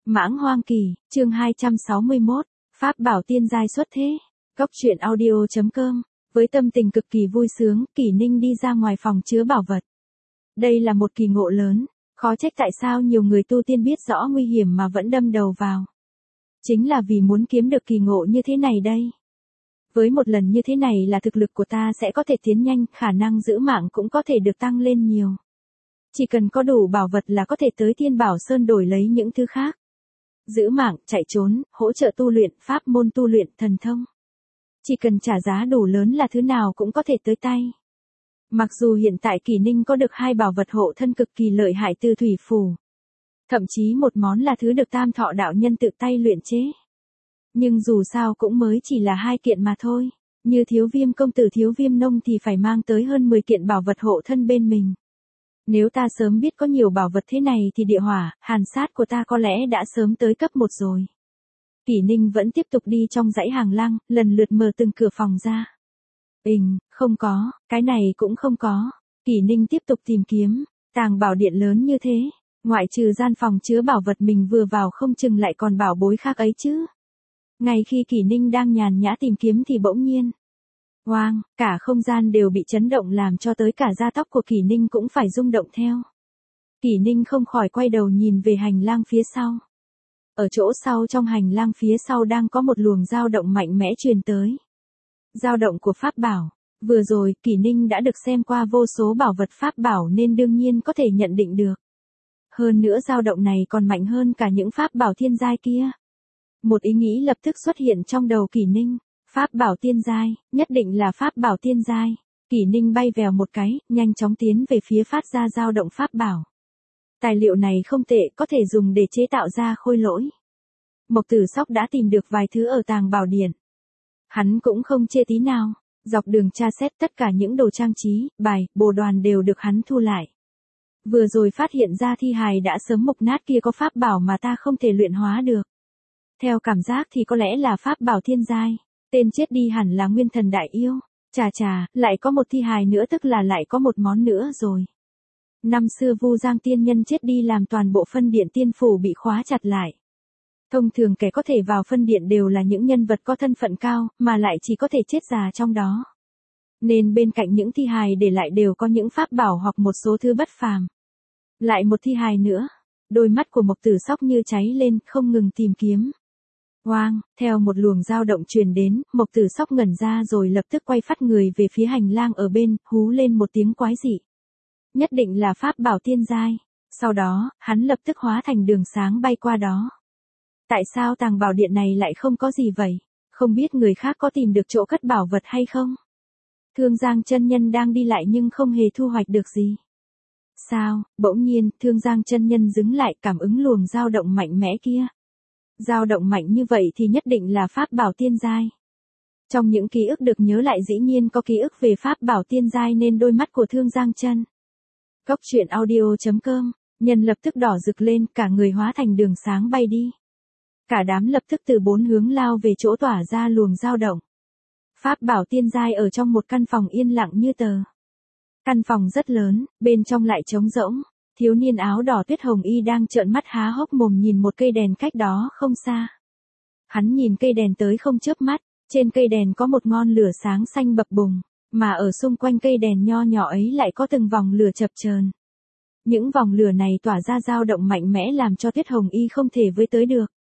Mãng hoang kỳ, chương 261, Pháp bảo tiên giai xuất thế. Cốc truyện audio.com. Với tâm tình cực kỳ vui sướng, Kỷ Ninh đi ra ngoài phòng chứa bảo vật. Đây là một kỳ ngộ lớn, khó trách tại sao nhiều người tu tiên biết rõ nguy hiểm mà vẫn đâm đầu vào. Chính là vì muốn kiếm được kỳ ngộ như thế này đây. Với một lần như thế này là thực lực của ta sẽ có thể tiến nhanh, khả năng giữ mạng cũng có thể được tăng lên nhiều. Chỉ cần có đủ bảo vật là có thể tới Thiên Bảo Sơn đổi lấy những thứ khác. Giữ mạng, chạy trốn, hỗ trợ tu luyện, pháp môn tu luyện, thần thông. Chỉ cần trả giá đủ lớn là thứ nào cũng có thể tới tay. Mặc dù hiện tại Kỷ Ninh có được 2 bảo vật hộ thân cực kỳ lợi hại từ thủy phù. Thậm chí một món là thứ được Tam Thọ đạo nhân tự tay luyện chế. Nhưng dù sao cũng mới chỉ là 2 kiện mà thôi. Như Thiếu Viêm công tử Thiếu Viêm nông thì phải mang tới hơn 10 kiện bảo vật hộ thân bên mình. Nếu ta sớm biết có nhiều bảo vật thế này thì địa hỏa, hàn sát của ta có lẽ đã sớm tới cấp 1 rồi. Kỷ Ninh vẫn tiếp tục đi trong dãy hàng lang, lần lượt mở từng cửa phòng ra. Không có, cái này cũng không có. Kỷ Ninh tiếp tục tìm kiếm, tàng bảo điện lớn như thế, ngoại trừ gian phòng chứa bảo vật mình vừa vào không chừng lại còn bảo bối khác ấy chứ. Ngay khi Kỷ Ninh đang nhàn nhã tìm kiếm thì bỗng nhiên, oang, cả không gian đều bị chấn động làm cho tới cả da tóc của Kỷ Ninh cũng phải rung động theo. Kỷ Ninh không khỏi quay đầu nhìn về hành lang phía sau. Ở chỗ sau trong hành lang phía sau đang có một luồng dao động mạnh mẽ truyền tới. Dao động của pháp bảo. Vừa rồi Kỷ Ninh đã được xem qua vô số bảo vật pháp bảo nên đương nhiên có thể nhận định được. Hơn nữa dao động này còn mạnh hơn cả những pháp bảo thiên giai kia. Một ý nghĩ lập tức xuất hiện trong đầu Kỷ Ninh. Pháp bảo tiên giai, nhất định là pháp bảo tiên giai. Kỷ Ninh bay vèo một cái, nhanh chóng tiến về phía phát ra dao động pháp bảo. Tài liệu này không tệ, có thể dùng để chế tạo ra khôi lỗi. Mộc Tử Sóc đã tìm được vài thứ ở tàng bảo điện. Hắn cũng không chê tí nào, dọc đường tra xét tất cả những đồ trang trí, bài, bồ đoàn đều được hắn thu lại. Vừa rồi phát hiện ra thi hài đã sớm mục nát kia có pháp bảo mà ta không thể luyện hóa được. Theo cảm giác thì có lẽ là pháp bảo thiên giai. Tên chết đi hẳn là Nguyên Thần Đại Yêu. Chà, lại có một thi hài nữa, tức là lại có một món nữa rồi. Năm xưa Vu Giang tiên nhân chết đi làm toàn bộ phân điện tiên phủ bị khóa chặt lại. Thông thường kẻ có thể vào phân điện đều là những nhân vật có thân phận cao, mà lại chỉ có thể chết già trong đó. Nên bên cạnh những thi hài để lại đều có những pháp bảo hoặc một số thứ bất phàm. Lại một thi hài nữa. Đôi mắt của Mộc Tử Sóc như cháy lên, không ngừng tìm kiếm. Oang, theo một luồng dao động truyền đến, Mộc Tử Sóc ngẩn ra rồi lập tức quay phát người về phía hành lang ở bên, hú lên một tiếng quái dị. Nhất định là pháp bảo tiên giai. Sau đó, hắn lập tức hóa thành đường sáng bay qua đó. Tại sao tàng bảo điện này lại không có gì vậy? Không biết người khác có tìm được chỗ cất bảo vật hay không? Thương Giang chân nhân đang đi lại nhưng không hề thu hoạch được gì. Sao? Bỗng nhiên, Thương Giang chân nhân dừng lại, cảm ứng luồng dao động mạnh mẽ kia. Dao động mạnh như vậy thì nhất định là pháp bảo tiên giai. Trong những ký ức được nhớ lại dĩ nhiên có ký ức về pháp bảo tiên giai nên đôi mắt của Thương Giang chân. Cốc truyện audio.com, nhân lập tức đỏ rực lên, cả người hóa thành đường sáng bay đi. Cả đám lập tức từ 4 hướng lao về chỗ tỏa ra luồng dao động. Pháp bảo tiên giai ở trong một căn phòng yên lặng như tờ. Căn phòng rất lớn, bên trong lại trống rỗng. Thiếu niên áo đỏ Tuyết Hồng Y đang trợn mắt há hốc mồm nhìn một cây đèn cách đó không xa. Hắn nhìn cây đèn tới không chớp mắt, trên cây đèn có một ngọn lửa sáng xanh bập bùng, mà ở xung quanh cây đèn nho nhỏ ấy lại có từng vòng lửa chập chờn. Những vòng lửa này tỏa ra dao động mạnh mẽ làm cho Tuyết Hồng Y không thể với tới được.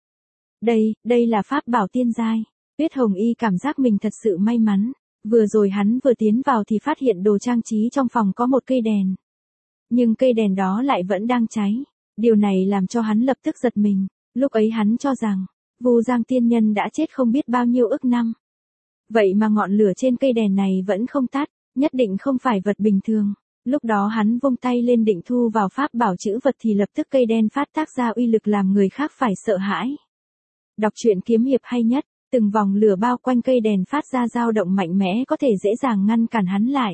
Đây là pháp bảo tiên giai. Tuyết Hồng Y cảm giác mình thật sự may mắn. Vừa rồi hắn vừa tiến vào thì phát hiện đồ trang trí trong phòng có một cây đèn. Nhưng cây đèn đó lại vẫn đang cháy. Điều này làm cho hắn lập tức giật mình. Lúc ấy hắn cho rằng, Vu Giang tiên nhân đã chết không biết bao nhiêu ức năm. Vậy mà ngọn lửa trên cây đèn này vẫn không tắt, nhất định không phải vật bình thường. Lúc đó hắn vung tay lên định thu vào pháp bảo chữ vật thì lập tức cây đen phát tác ra uy lực làm người khác phải sợ hãi. Đọc truyện kiếm hiệp hay nhất, từng vòng lửa bao quanh cây đèn phát ra dao động mạnh mẽ có thể dễ dàng ngăn cản hắn lại.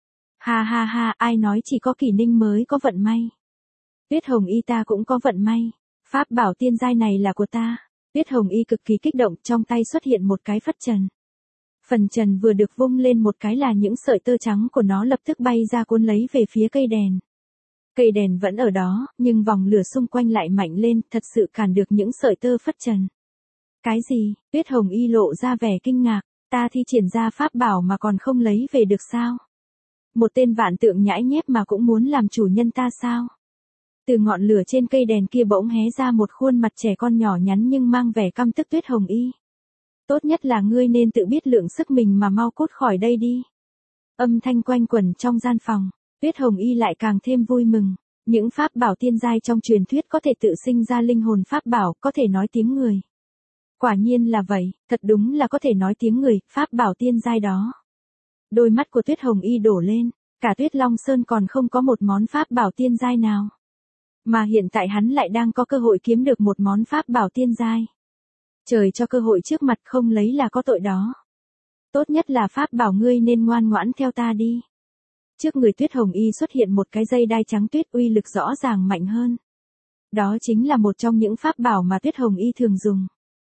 Ha, ai nói chỉ có Kỷ Ninh mới có vận may. Tuyết Hồng Y ta cũng có vận may. Pháp bảo tiên giai này là của ta. Tuyết Hồng Y cực kỳ kích động, trong tay xuất hiện một cái phất trần. Phần trần vừa được vung lên một cái là những sợi tơ trắng của nó lập tức bay ra cuốn lấy về phía cây đèn. Cây đèn vẫn ở đó, nhưng vòng lửa xung quanh lại mạnh lên, thật sự cản được những sợi tơ phất trần. Cái gì? Tuyết Hồng Y lộ ra vẻ kinh ngạc, ta thi triển ra pháp bảo mà còn không lấy về được sao? Một tên vạn tượng nhãi nhép mà cũng muốn làm chủ nhân ta sao? Từ ngọn lửa trên cây đèn kia bỗng hé ra một khuôn mặt trẻ con nhỏ nhắn nhưng mang vẻ căm tức. Tuyết Hồng Y, tốt nhất là ngươi nên tự biết lượng sức mình mà mau cút khỏi đây đi. Âm thanh quanh quẩn trong gian phòng, Tuyết Hồng Y lại càng thêm vui mừng. Những pháp bảo tiên giai trong truyền thuyết có thể tự sinh ra linh hồn pháp bảo, có thể nói tiếng người. Quả nhiên là vậy, thật đúng là có thể nói tiếng người, pháp bảo tiên giai đó. Đôi mắt của Tuyết Hồng Y đổ lên, cả Tuyết Long Sơn còn không có một món pháp bảo tiên giai nào. Mà hiện tại hắn lại đang có cơ hội kiếm được một món pháp bảo tiên giai. Trời cho cơ hội trước mặt, không lấy là có tội đó. Tốt nhất là pháp bảo, ngươi nên ngoan ngoãn theo ta đi. Trước người Tuyết Hồng Y xuất hiện một cái dây đai trắng tuyết, uy lực rõ ràng mạnh hơn. Đó chính là một trong những pháp bảo mà Tuyết Hồng Y thường dùng.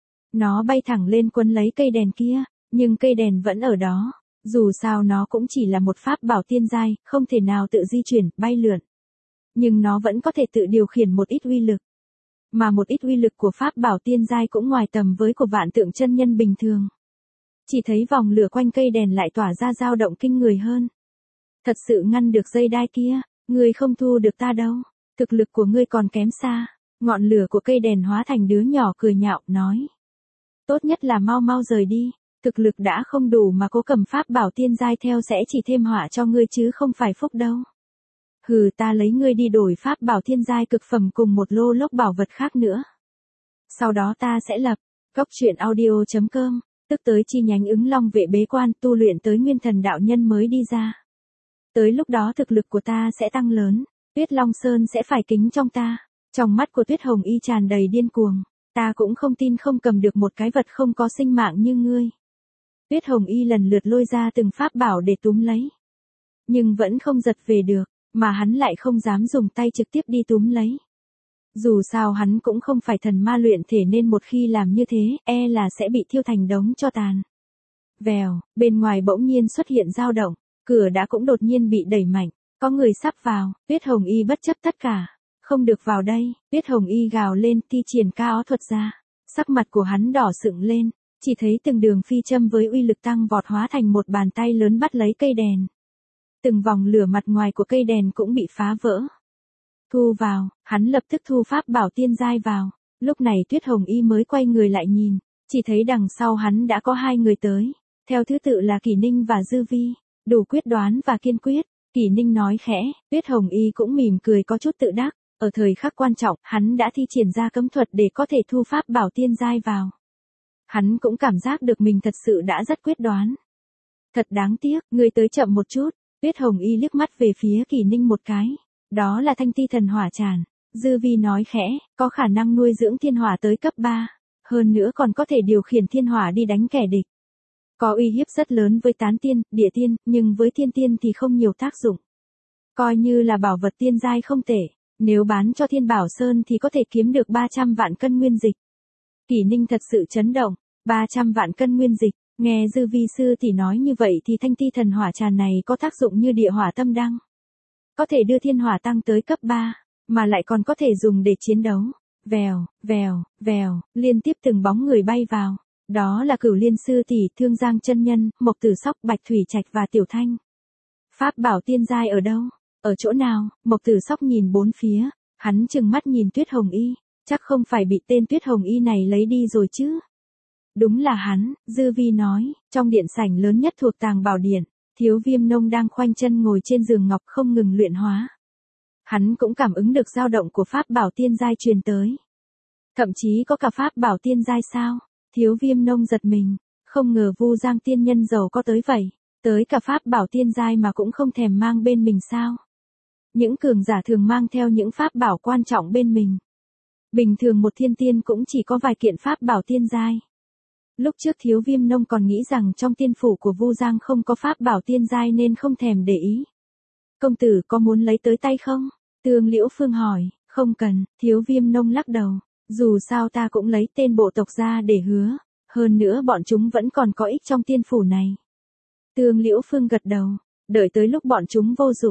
Nó bay thẳng lên quấn lấy cây đèn kia, nhưng cây đèn vẫn ở đó. Dù sao nó cũng chỉ là một pháp bảo tiên giai, không thể nào tự di chuyển, bay lượn. Nhưng nó vẫn có thể tự điều khiển một ít uy lực. Mà một ít uy lực của pháp bảo tiên giai cũng ngoài tầm với của vạn tượng chân nhân bình thường. Chỉ thấy vòng lửa quanh cây đèn lại tỏa ra dao động kinh người hơn. Thật sự ngăn được dây đai kia, ngươi không thu được ta đâu. Thực lực của ngươi còn kém xa. Ngọn lửa của cây đèn hóa thành đứa nhỏ cười nhạo, nói. Tốt nhất là mau mau rời đi. Thực lực đã không đủ mà cố cầm pháp bảo tiên giai theo sẽ chỉ thêm họa cho ngươi chứ không phải phúc đâu. Hừ, ta lấy ngươi đi đổi pháp bảo thiên giai cực phẩm cùng một lô lốc bảo vật khác nữa. Sau đó ta sẽ lập goctruyện.audio.com, tức tới chi nhánh Ứng Long Vệ bế quan tu luyện tới nguyên thần đạo nhân mới đi ra. Tới lúc đó thực lực của ta sẽ tăng lớn, Tuyết Long Sơn sẽ phải kính trong ta. Trong mắt của Tuyết Hồng Y tràn đầy điên cuồng, ta cũng không tin không cầm được một cái vật không có sinh mạng như ngươi. Tuyết Hồng Y lần lượt lôi ra từng pháp bảo để túm lấy. Nhưng vẫn không giật về được, mà hắn lại không dám dùng tay trực tiếp đi túm lấy. Dù sao hắn cũng không phải thần ma luyện thể nên một khi làm như thế, e là sẽ bị thiêu thành đống tro tàn. Vèo, bên ngoài bỗng nhiên xuất hiện dao động, cửa đã cũng đột nhiên bị đẩy mạnh, có người sắp vào. Tuyết Hồng Y bất chấp tất cả, không được vào đây. Tuyết Hồng Y gào lên, thi triển cao thuật ra. Sắc mặt của hắn đỏ sựng lên, chỉ thấy từng đường phi châm với uy lực tăng vọt hóa thành một bàn tay lớn bắt lấy cây đèn. Từng vòng lửa mặt ngoài của cây đèn cũng bị phá vỡ. Thu vào, hắn lập tức thu pháp bảo tiên giai vào. Lúc này Tuyết Hồng Y mới quay người lại nhìn, chỉ thấy đằng sau hắn đã có hai người tới, theo thứ tự là Kỷ Ninh và Dư Vi, đủ quyết đoán và kiên quyết. Kỷ Ninh nói khẽ, Tuyết Hồng Y cũng mỉm cười có chút tự đắc, ở thời khắc quan trọng, hắn đã thi triển ra cấm thuật để có thể thu pháp bảo tiên giai vào. Hắn cũng cảm giác được mình thật sự đã rất quyết đoán. Thật đáng tiếc, ngươi tới chậm một chút. Tuyết Hồng Y liếc mắt về phía Kỷ Ninh một cái. Đó là thanh ti thần hỏa tràn. Dư Vi nói khẽ, có khả năng nuôi dưỡng thiên hỏa tới cấp 3. Hơn nữa còn có thể điều khiển thiên hỏa đi đánh kẻ địch. Có uy hiếp rất lớn với tán tiên, địa tiên, nhưng với thiên tiên thì không nhiều tác dụng. Coi như là bảo vật tiên giai không tệ. Nếu bán cho Thiên Bảo Sơn thì có thể kiếm được 300 vạn cân nguyên dịch. Kỷ Ninh thật sự chấn động. 300 vạn cân nguyên dịch. Nghe Dư Vi sư tỷ nói như vậy thì thanh ti thần hỏa tràn này có tác dụng như địa hỏa tâm đăng. Có thể đưa thiên hỏa tăng tới cấp 3, mà lại còn có thể dùng để chiến đấu. Vèo, vèo, vèo, liên tiếp từng bóng người bay vào. Đó là Cửu Liên sư tỷ, Thương Giang chân nhân, Mộc Tử Sóc, Bạch Thủy Trạch và Tiểu Thanh. Pháp bảo tiên giai ở đâu? Ở chỗ nào? Mộc Tử Sóc nhìn bốn phía, hắn trừng mắt nhìn Tuyết Hồng Y, chắc không phải bị tên Tuyết Hồng Y này lấy đi rồi chứ? Đúng là hắn. Dư Vi nói, trong điện sảnh lớn nhất thuộc Tàng Bảo Điện, Thiếu Viêm Nông đang khoanh chân ngồi trên giường ngọc không ngừng luyện hóa. Hắn cũng cảm ứng được dao động của pháp bảo tiên giai truyền tới. Thậm chí có cả pháp bảo tiên giai sao? Thiếu Viêm Nông giật mình, không ngờ Vu Giang tiên nhân giàu có tới vậy, tới cả pháp bảo tiên giai mà cũng không thèm mang bên mình sao? Những cường giả thường mang theo những pháp bảo quan trọng bên mình. Bình thường một thiên tiên cũng chỉ có vài kiện pháp bảo tiên giai. Lúc trước Thiếu Viêm Nông còn nghĩ rằng trong tiên phủ của Vu Giang không có pháp bảo tiên giai nên không thèm để ý. Công tử có muốn lấy tới tay không? Tương Liễu Phương hỏi. Không cần. Thiếu Viêm Nông lắc đầu. Dù sao ta cũng lấy tên bộ tộc ra để hứa. Hơn nữa bọn chúng vẫn còn có ích trong tiên phủ này. Tương Liễu Phương gật đầu. Đợi tới lúc bọn chúng vô dụng,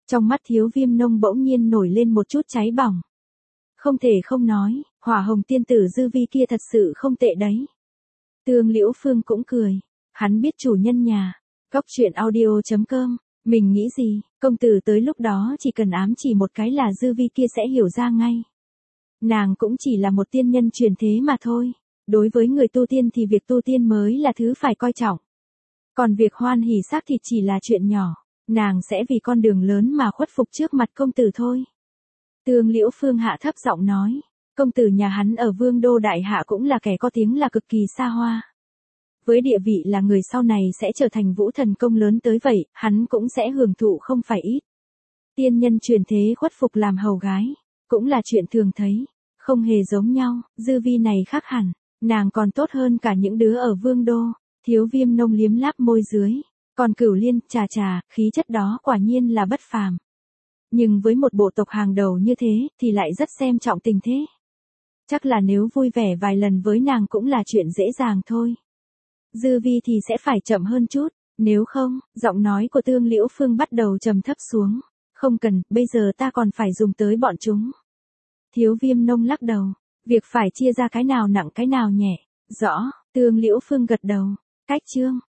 Trong mắt Thiếu Viêm Nông bỗng nhiên nổi lên một chút cháy bỏng. Không thể không nói, hỏa hồng tiên tử Dư Vi kia thật sự không tệ đấy. Tương Liễu Phương cũng cười. Hắn biết chủ nhân nhà. Cóc truyện audio.com. Mình nghĩ gì, công tử tới lúc đó chỉ cần ám chỉ một cái là Dư Vi kia sẽ hiểu ra ngay. Nàng cũng chỉ là một tiên nhân truyền thế mà thôi. Đối với người tu tiên thì việc tu tiên mới là thứ phải coi trọng. Còn việc hoan hỉ xác thịt chỉ là chuyện nhỏ. Nàng sẽ vì con đường lớn mà khuất phục trước mặt công tử thôi. Tương Liễu Phương hạ thấp giọng nói. Công tử nhà hắn ở Vương Đô Đại Hạ cũng là kẻ có tiếng là cực kỳ xa hoa. Với địa vị là người sau này sẽ trở thành vũ thần công lớn tới vậy, hắn cũng sẽ hưởng thụ không phải ít. Tiên nhân truyền thế khuất phục làm hầu gái, cũng là chuyện thường thấy, không hề giống nhau, Dư Vi này khác hẳn, nàng còn tốt hơn cả những đứa ở Vương Đô. Thiếu Viêm Nông liếm láp môi dưới, còn Cửu Liên, chà, khí chất đó quả nhiên là bất phàm. Nhưng với một bộ tộc hàng đầu như thế, thì lại rất xem trọng tình thế. Chắc là nếu vui vẻ vài lần với nàng cũng là chuyện dễ dàng thôi. Dư Vi thì sẽ phải chậm hơn chút, nếu không, giọng nói của Tương Liễu Phương bắt đầu trầm thấp xuống. Không cần, bây giờ ta còn phải dùng tới bọn chúng. Thiếu Viêm Nông lắc đầu, việc phải chia ra cái nào nặng cái nào nhẹ. Rõ, Tương Liễu Phương gật đầu. Cách chương